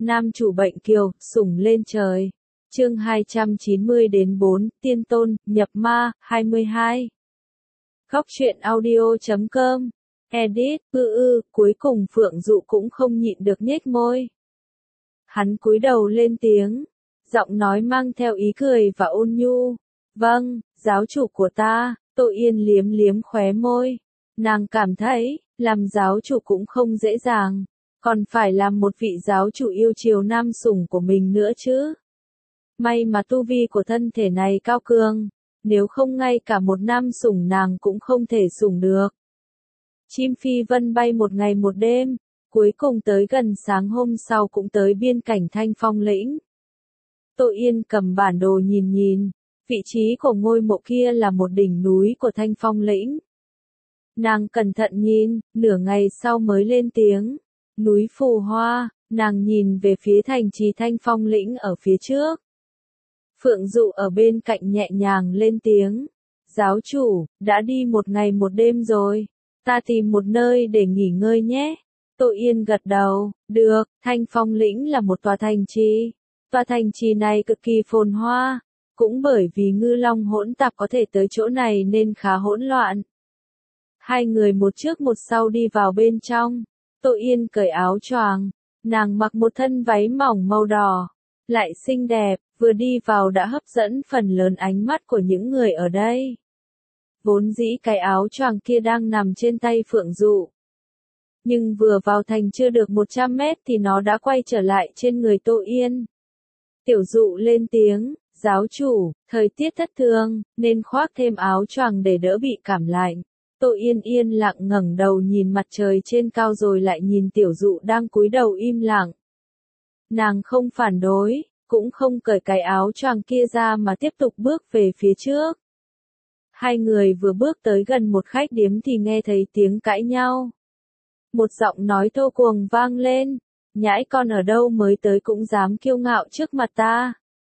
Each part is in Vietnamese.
Nam chủ bệnh kiều, sủng lên trời. Chương 290-4, Tiên Tôn, Nhập Ma, 22. Góc truyện audio.com. Edit, cuối cùng Phượng Dụ cũng không nhịn được nhếch môi. Hắn cúi đầu lên tiếng, giọng nói mang theo ý cười và ôn nhu. Vâng, giáo chủ của ta. Tô Yên liếm liếm khóe môi. Nàng cảm thấy, làm giáo chủ cũng không dễ dàng, còn phải làm một vị giáo chủ yêu chiều nam sủng của mình nữa chứ. May mà tu vi của thân thể này cao cường, nếu không ngay cả một nam sủng nàng cũng không thể sủng được. Chim phi vân bay một ngày một đêm, cuối cùng tới gần sáng hôm sau cũng tới biên cảnh Thanh Phong lĩnh. Tô Yên cầm bản đồ nhìn nhìn, vị trí của ngôi mộ kia là một đỉnh núi của Thanh Phong lĩnh. Nàng cẩn thận nhìn, nửa ngày sau mới lên tiếng. Núi Phù Hoa. Nàng nhìn về phía thành trì Thanh Phong lĩnh ở phía trước. Phượng Dụ ở bên cạnh nhẹ nhàng lên tiếng. Giáo chủ, đã đi một ngày một đêm rồi. Ta tìm một nơi để nghỉ ngơi nhé. Tô Yên gật đầu. Được, Thanh Phong lĩnh là một tòa thành trì. Tòa thành trì này cực kỳ phồn hoa. Cũng bởi vì ngư long hỗn tạp có thể tới chỗ này nên khá hỗn loạn. Hai người một trước một sau đi vào bên trong. Tô Yên cởi áo choàng. Nàng mặc một thân váy mỏng màu đỏ. Lại xinh đẹp, vừa đi vào đã hấp dẫn phần lớn ánh mắt của những người ở đây. Vốn dĩ cái áo choàng kia đang nằm trên tay Phượng Dụ. Nhưng vừa vào thành chưa được 100 mét thì nó đã quay trở lại trên người Tô Yên. Tiểu Dụ lên tiếng, giáo chủ, thời tiết thất thường, nên khoác thêm áo choàng để đỡ bị cảm lạnh. Tô Yên yên lặng ngẩng đầu nhìn mặt trời trên cao rồi lại nhìn Tiểu Dụ đang cúi đầu im lặng. Nàng không phản đối, cũng không cởi cái áo choàng kia ra mà tiếp tục bước về phía trước. Hai người vừa bước tới gần một khách điếm thì nghe thấy tiếng cãi nhau. Một giọng nói thô cuồng vang lên, nhãi con ở đâu mới tới cũng dám kiêu ngạo trước mặt ta.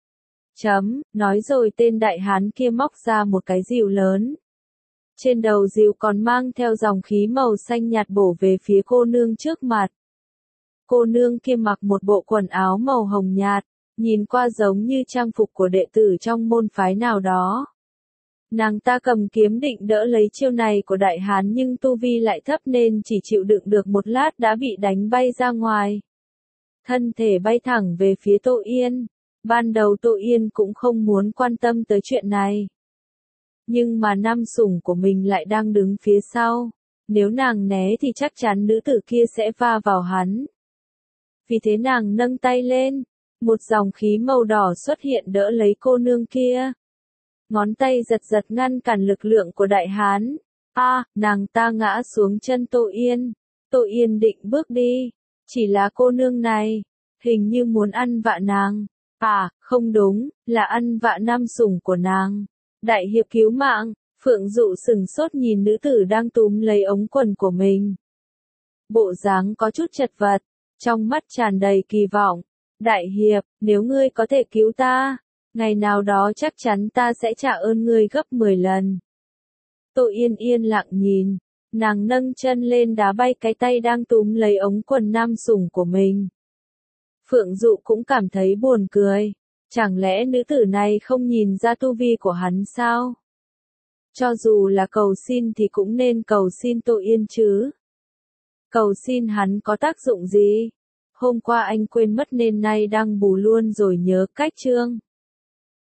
Nói rồi tên đại hán kia móc ra một cái rìu lớn. Trên đầu rìu còn mang theo dòng khí màu xanh nhạt bổ về phía cô nương trước mặt. Cô nương kia mặc một bộ quần áo màu hồng nhạt, nhìn qua giống như trang phục của đệ tử trong môn phái nào đó. Nàng ta cầm kiếm định đỡ lấy chiêu này của đại hán nhưng tu vi lại thấp nên chỉ chịu đựng được một lát đã bị đánh bay ra ngoài. Thân thể bay thẳng về phía Tô Yên. Ban đầu Tô Yên cũng không muốn quan tâm tới chuyện này. Nhưng mà nam sủng của mình lại đang đứng phía sau. Nếu nàng né thì chắc chắn nữ tử kia sẽ va vào hắn. Vì thế nàng nâng tay lên. Một dòng khí màu đỏ xuất hiện đỡ lấy cô nương kia. Ngón tay giật giật ngăn cản lực lượng của đại hán. Nàng ta ngã xuống chân Tô Yên. Tô Yên định bước đi. Chỉ là cô nương này, hình như muốn ăn vạ nàng. Không đúng, là ăn vạ nam sủng của nàng. Đại hiệp cứu mạng. Phượng Dụ sừng sốt nhìn nữ tử đang túm lấy ống quần của mình. Bộ dáng có chút chật vật, trong mắt tràn đầy kỳ vọng. Đại hiệp, nếu ngươi có thể cứu ta, ngày nào đó chắc chắn ta sẽ trả ơn ngươi gấp 10 lần. Tô Yên yên lặng nhìn, nàng nâng chân lên đá bay cái tay đang túm lấy ống quần nam sủng của mình. Phượng Dụ cũng cảm thấy buồn cười, chẳng lẽ nữ tử này không nhìn ra tu vi của hắn sao? Cho dù là cầu xin thì cũng nên cầu xin Tô Yên chứ. Cầu xin hắn có tác dụng gì? Hôm qua anh quên mất nên nay đang bù luôn rồi nhớ cách chương.